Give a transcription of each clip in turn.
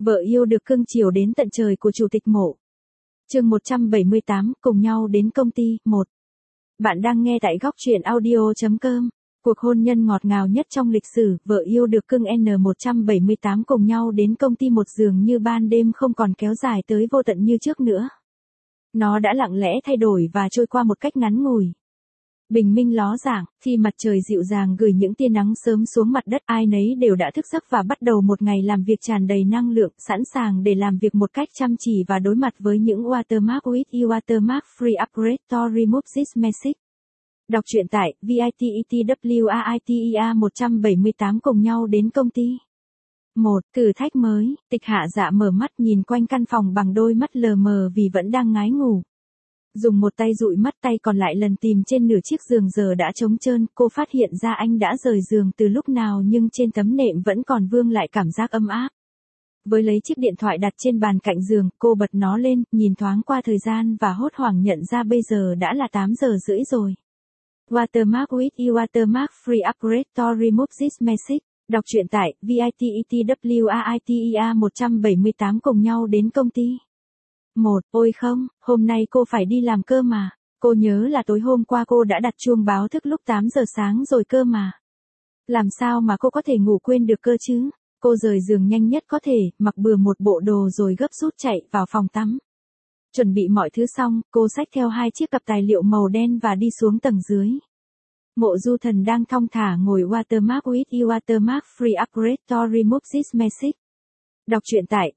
Vợ yêu được cưng chiều đến tận trời của Chủ tịch Mộ. Chương 178, cùng nhau đến công ty, 1. Bạn đang nghe tại góc truyện audio.com. Cuộc hôn nhân ngọt ngào nhất trong lịch sử, vợ yêu được cưng N178 cùng nhau đến công ty một giường như ban đêm không còn kéo dài tới vô tận như trước nữa. Nó đã lặng lẽ thay đổi và trôi qua một cách ngắn ngủi. Bình minh ló dạng, khi mặt trời dịu dàng gửi những tia nắng sớm xuống mặt đất, ai nấy đều đã thức giấc và bắt đầu một ngày làm việc tràn đầy năng lượng, sẵn sàng để làm việc một cách chăm chỉ và đối mặt với những watermark with you watermark free upgrade to remove this message. Đọc truyện tại VITETWAITEA 178 cùng nhau đến công ty. 1. Thử thách mới, Tịch Hạ Dạ mở mắt nhìn quanh căn phòng bằng đôi mắt lờ mờ vì vẫn đang ngái ngủ. Dùng một tay dụi mắt, tay còn lại lần tìm trên nửa chiếc giường giờ đã trống trơn, cô phát hiện ra anh đã rời giường từ lúc nào nhưng trên tấm nệm vẫn còn vương lại cảm giác ấm áp. Với lấy chiếc điện thoại đặt trên bàn cạnh giường, cô bật nó lên, nhìn thoáng qua thời gian và hốt hoảng nhận ra bây giờ đã là 8 giờ rưỡi rồi. Watermark with you watermark free upgrade to remove this message. Đọc truyện tại VITETWAITEA 178 cùng nhau đến công ty. 1. Ôi không, hôm nay cô phải đi làm cơ mà. Cô nhớ là tối hôm qua cô đã đặt chuông báo thức lúc 8 giờ sáng rồi cơ mà. Làm sao mà cô có thể ngủ quên được cơ chứ? Cô rời giường nhanh nhất có thể, mặc bừa một bộ đồ rồi gấp rút chạy vào phòng tắm. Chuẩn bị mọi thứ xong, cô xách theo 2 chiếc cặp tài liệu màu đen và đi xuống tầng dưới. Mộ Du Thần đang thong thả ngồi watermark with you watermark free upgrade to remove this message. Đọc truyện tại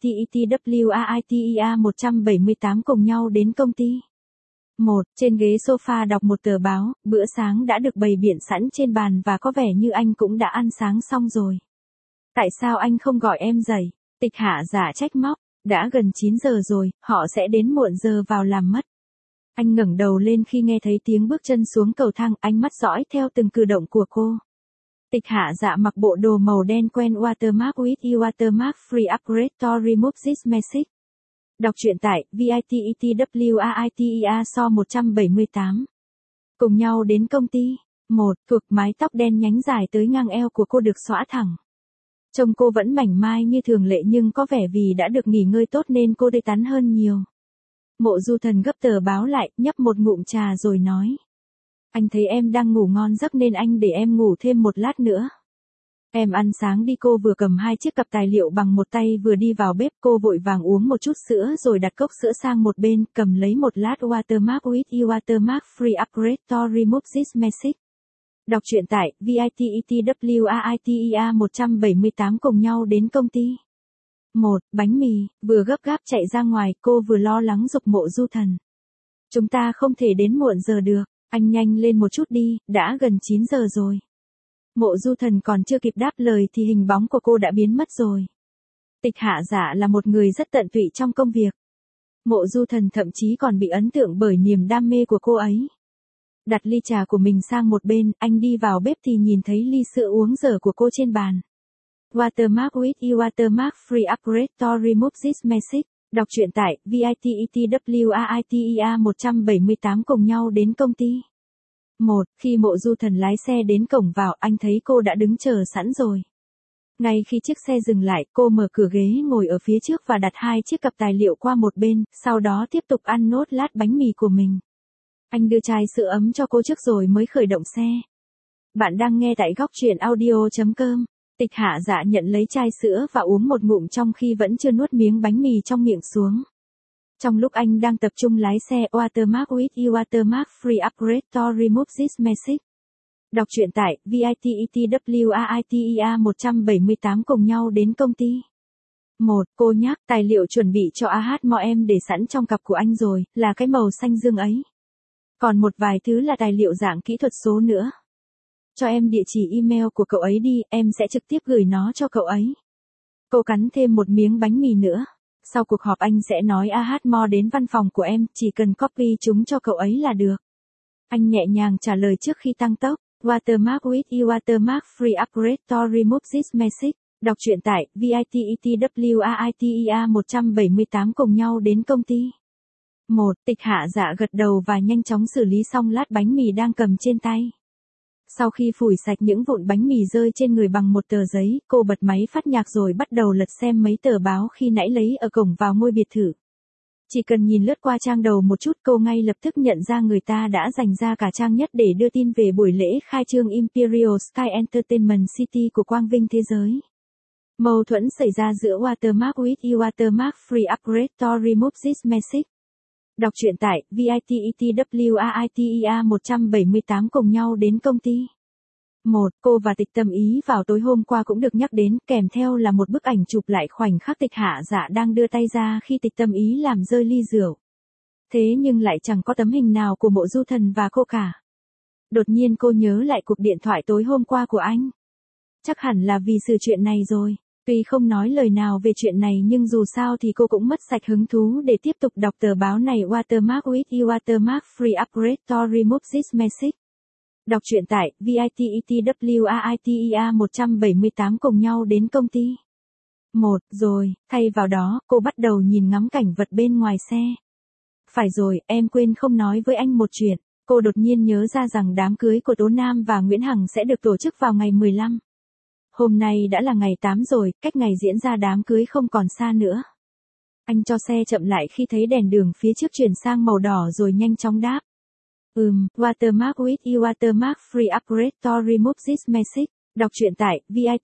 VITETWAITEA 178 cùng nhau đến công ty. 1. Trên ghế sofa đọc một tờ báo, bữa sáng đã được bày biện sẵn trên bàn và có vẻ như anh cũng đã ăn sáng xong rồi. Tại sao anh không gọi em dậy? Tịch Hạ Dạ trách móc, đã gần 9 giờ rồi, họ sẽ đến muộn giờ vào làm mất. Anh ngẩng đầu lên khi nghe thấy tiếng bước chân xuống cầu thang, ánh mắt dõi theo từng cử động của cô. Tịch Hạ Dạ mặc bộ đồ màu đen quen watermark with you watermark free upgrade to remove this message. Đọc truyện tại VITETWAITEA so 178. Cùng nhau đến công ty. 1. Thuộc mái tóc đen nhánh dài tới ngang eo của cô được xõa thẳng. Trông cô vẫn mảnh mai như thường lệ nhưng có vẻ vì đã được nghỉ ngơi tốt nên cô tươi tắn hơn nhiều. Mộ Du Thần gấp tờ báo lại, nhấp một ngụm trà rồi nói. Anh thấy em đang ngủ ngon giấc nên anh để em ngủ thêm một lát nữa. Em ăn sáng đi. Cô vừa cầm 2 chiếc cặp tài liệu bằng một tay vừa đi vào bếp. Cô vội vàng uống một chút sữa rồi đặt cốc sữa sang một bên, cầm lấy một lát watermark with you watermark free upgrade to remove this message. Đọc truyện tại VITETWAITEA 178 cùng nhau đến công ty. 1. Bánh mì, vừa gấp gáp chạy ra ngoài, cô vừa lo lắng giục Mộ Du Thần. Chúng ta không thể đến muộn giờ được, anh nhanh lên một chút đi, đã gần 9 giờ rồi. Mộ Du Thần còn chưa kịp đáp lời thì hình bóng của cô đã biến mất rồi. Tịch Hạ Dạ là một người rất tận tụy trong công việc. Mộ Du Thần thậm chí còn bị ấn tượng bởi niềm đam mê của cô ấy. Đặt ly trà của mình sang một bên, anh đi vào bếp thì nhìn thấy ly sữa uống dở của cô trên bàn. Watermark with you watermark free upgrade to remove this message. Đọc truyện tại VITETWAITEA 178 cùng nhau đến công ty. 1. Khi Mộ Du Thần lái xe đến cổng vào, anh thấy cô đã đứng chờ sẵn rồi. Ngay khi chiếc xe dừng lại, cô mở cửa ghế ngồi ở phía trước và đặt 2 chiếc cặp tài liệu qua một bên, sau đó tiếp tục ăn nốt lát bánh mì của mình. Anh đưa chai sữa ấm cho cô trước rồi mới khởi động xe. Bạn đang nghe tại góc truyện audio.com. Tịch Hạ Dạ nhận lấy chai sữa và uống một ngụm trong khi vẫn chưa nuốt miếng bánh mì trong miệng xuống. Trong lúc anh đang tập trung lái xe, watermark with you watermark free upgrade to remove this message. Đọc truyện tại VITETWAITEA 178 cùng nhau đến công ty. 1. Cô nhắc, tài liệu chuẩn bị cho em để sẵn trong cặp của anh rồi, là cái màu xanh dương ấy. Còn một vài thứ là tài liệu dạng kỹ thuật số nữa. Cho em địa chỉ email của cậu ấy đi, em sẽ trực tiếp gửi nó cho cậu ấy. Cô cắn thêm một miếng bánh mì nữa. Sau cuộc họp anh sẽ nói Mo đến văn phòng của em, chỉ cần copy chúng cho cậu ấy là được. Anh nhẹ nhàng trả lời trước khi tăng tốc. Watermark with you watermark free upgrade to remove this message. Đọc truyện tại VITETWAITEA 178 cùng nhau đến công ty. 1. Tịch Hạ Dạ gật đầu và nhanh chóng xử lý xong lát bánh mì đang cầm trên tay. Sau khi phủi sạch những vụn bánh mì rơi trên người bằng một tờ giấy, cô bật máy phát nhạc rồi bắt đầu lật xem mấy tờ báo khi nãy lấy ở cổng vào ngôi biệt thự. Chỉ cần nhìn lướt qua trang đầu một chút cô ngay lập tức nhận ra người ta đã dành ra cả trang nhất để đưa tin về buổi lễ khai trương Imperial Sky Entertainment City của Quang Vinh Thế Giới. Mâu thuẫn xảy ra giữa Watermark with you Watermark Free Upgrade to remove this message. Đọc truyện tại VITETWAITEA 178 cùng nhau đến công ty. Cô và Tịch Tâm Ý vào tối hôm qua cũng được nhắc đến, kèm theo là một bức ảnh chụp lại khoảnh khắc Tịch Hạ Dạ đang đưa tay ra khi Tịch Tâm Ý làm rơi ly rượu. Thế nhưng lại chẳng có tấm hình nào của Mộ Du Thần và cô cả. Đột nhiên cô nhớ lại cuộc điện thoại tối hôm qua của anh. Chắc hẳn là vì sự chuyện này rồi. Tuy không nói lời nào về chuyện này nhưng dù sao thì cô cũng mất sạch hứng thú để tiếp tục đọc tờ báo này. Watermark with you Watermark Free Upgrade to remove this message. Đọc truyện tại VITETWAITEA 178 cùng nhau đến công ty. Rồi, thay vào đó, cô bắt đầu nhìn ngắm cảnh vật bên ngoài xe. Phải rồi, em quên không nói với anh một chuyện. Cô đột nhiên nhớ ra rằng đám cưới của Tố Nam và Nguyễn Hằng sẽ được tổ chức vào ngày 15. Hôm nay đã là ngày 8 rồi, cách ngày diễn ra đám cưới không còn xa nữa. Anh cho xe chậm lại khi thấy đèn đường phía trước chuyển sang màu đỏ rồi nhanh chóng đáp. Watermark with you Watermark Free Upgrade to remove this message. Đọc truyện tại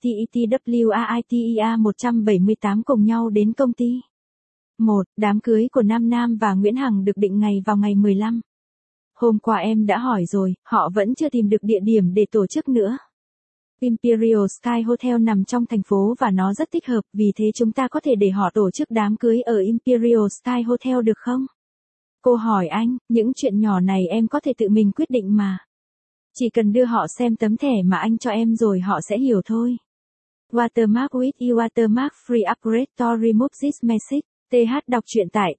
VITETWAITEA 178 cùng nhau đến công ty. Đám cưới của Nam và Nguyễn Hằng được định ngày vào ngày 15. Hôm qua em đã hỏi rồi, họ vẫn chưa tìm được địa điểm để tổ chức nữa. Imperial Sky Hotel nằm trong thành phố và nó rất thích hợp, vì thế chúng ta có thể để họ tổ chức đám cưới ở Imperial Sky Hotel được không? Cô hỏi anh, những chuyện nhỏ này em có thể tự mình quyết định mà. Chỉ cần đưa họ xem tấm thẻ mà anh cho em rồi họ sẽ hiểu thôi. Watermark with you Watermark Free Upgrade to remove this message. TH đọc truyện tại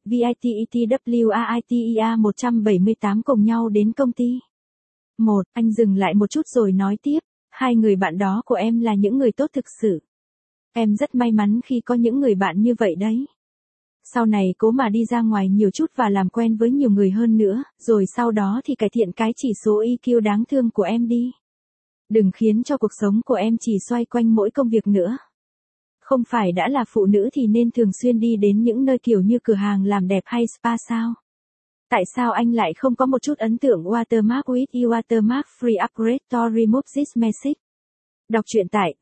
VITETWAITEA 178 cùng nhau đến công ty. Anh dừng lại một chút rồi nói tiếp. Hai người bạn đó của em là những người tốt thực sự. Em rất may mắn khi có những người bạn như vậy đấy. Sau này cố mà đi ra ngoài nhiều chút và làm quen với nhiều người hơn nữa, rồi sau đó thì cải thiện cái chỉ số EQ đáng thương của em đi. Đừng khiến cho cuộc sống của em chỉ xoay quanh mỗi công việc nữa. Không phải đã là phụ nữ thì nên thường xuyên đi đến những nơi kiểu như cửa hàng làm đẹp hay spa sao? Tại sao anh lại không có một chút ấn tượng? Watermark with you Watermark Free Upgrade to remove this message. Đọc truyện tại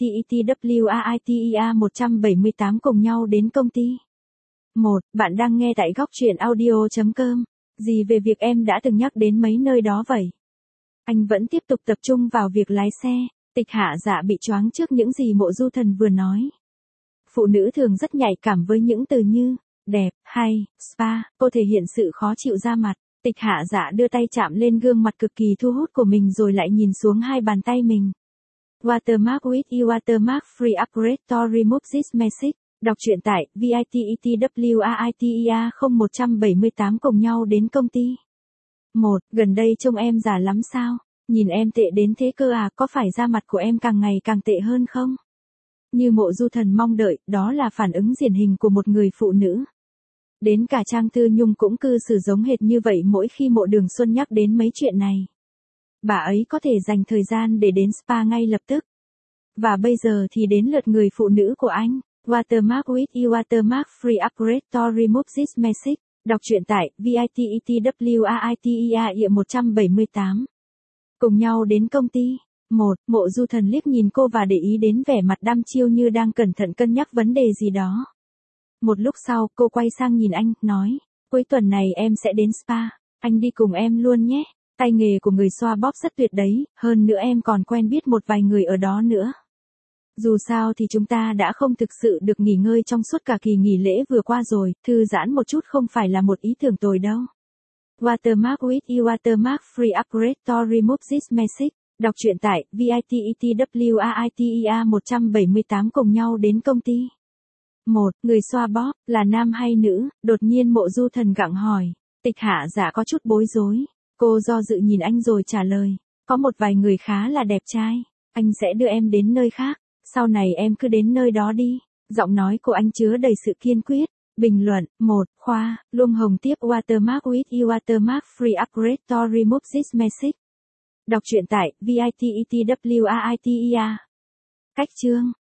VITETWAITEA 178 cùng nhau đến công ty. Bạn đang nghe tại góc truyện audio.com. Gì về việc em đã từng nhắc đến mấy nơi đó vậy? Anh vẫn tiếp tục tập trung vào việc lái xe. Tịch Hạ Dạ bị choáng trước những gì Mộ Du Thần vừa nói. Phụ nữ thường rất nhạy cảm với những từ như đẹp, hay, spa, cô thể hiện sự khó chịu ra mặt. Tịch Hạ Dạ đưa tay chạm lên gương mặt cực kỳ thu hút của mình rồi lại nhìn xuống hai bàn tay mình. Watermark with you Watermark Free Upgrade to remove this message. Đọc truyện tại VITETWAITEA 0178 cùng nhau đến công ty. Gần đây trông em già lắm sao? Nhìn em tệ đến thế cơ à, có phải da mặt của em càng ngày càng tệ hơn không? Như Mộ Du Thần mong đợi, đó là phản ứng điển hình của một người phụ nữ. Đến cả Trang Tư Nhung cũng cư xử giống hệt như vậy mỗi khi Mộ Đường Xuân nhắc đến mấy chuyện này. Bà ấy có thể dành thời gian để đến spa ngay lập tức. Và bây giờ thì đến lượt người phụ nữ của anh. Watermark with you Watermark Free Upgrade to remove this message. Đọc truyện tại VITETWAITEA 178. Cùng nhau đến công ty. Mộ Du Thần liếc nhìn cô và để ý đến vẻ mặt đăm chiêu như đang cẩn thận cân nhắc vấn đề gì đó. Một lúc sau, cô quay sang nhìn anh, nói, cuối tuần này em sẽ đến spa, anh đi cùng em luôn nhé. Tay nghề của người xoa bóp rất tuyệt đấy, hơn nữa em còn quen biết một vài người ở đó nữa. Dù sao thì chúng ta đã không thực sự được nghỉ ngơi trong suốt cả kỳ nghỉ lễ vừa qua rồi, thư giãn một chút không phải là một ý tưởng tồi đâu. Watermark with you Watermark Free Upgrade to remove this message. Đọc truyện tại VITETWAITEA 178 cùng nhau đến công ty. Người xoa bóp, là nam hay nữ? Đột nhiên Mộ Du Thần gặng hỏi. Tịch Hạ Dạ có chút bối rối. Cô do dự nhìn anh rồi trả lời. Có một vài người khá là đẹp trai. Anh sẽ đưa em đến nơi khác. Sau này em cứ đến nơi đó đi. Giọng nói của anh chứa đầy sự kiên quyết. Bình luận. Khoa, Luông Hồng tiếp Watermark with you Watermark Free Upgrade to remove this message. Đọc truyện tại VITETWAITER. Cách chương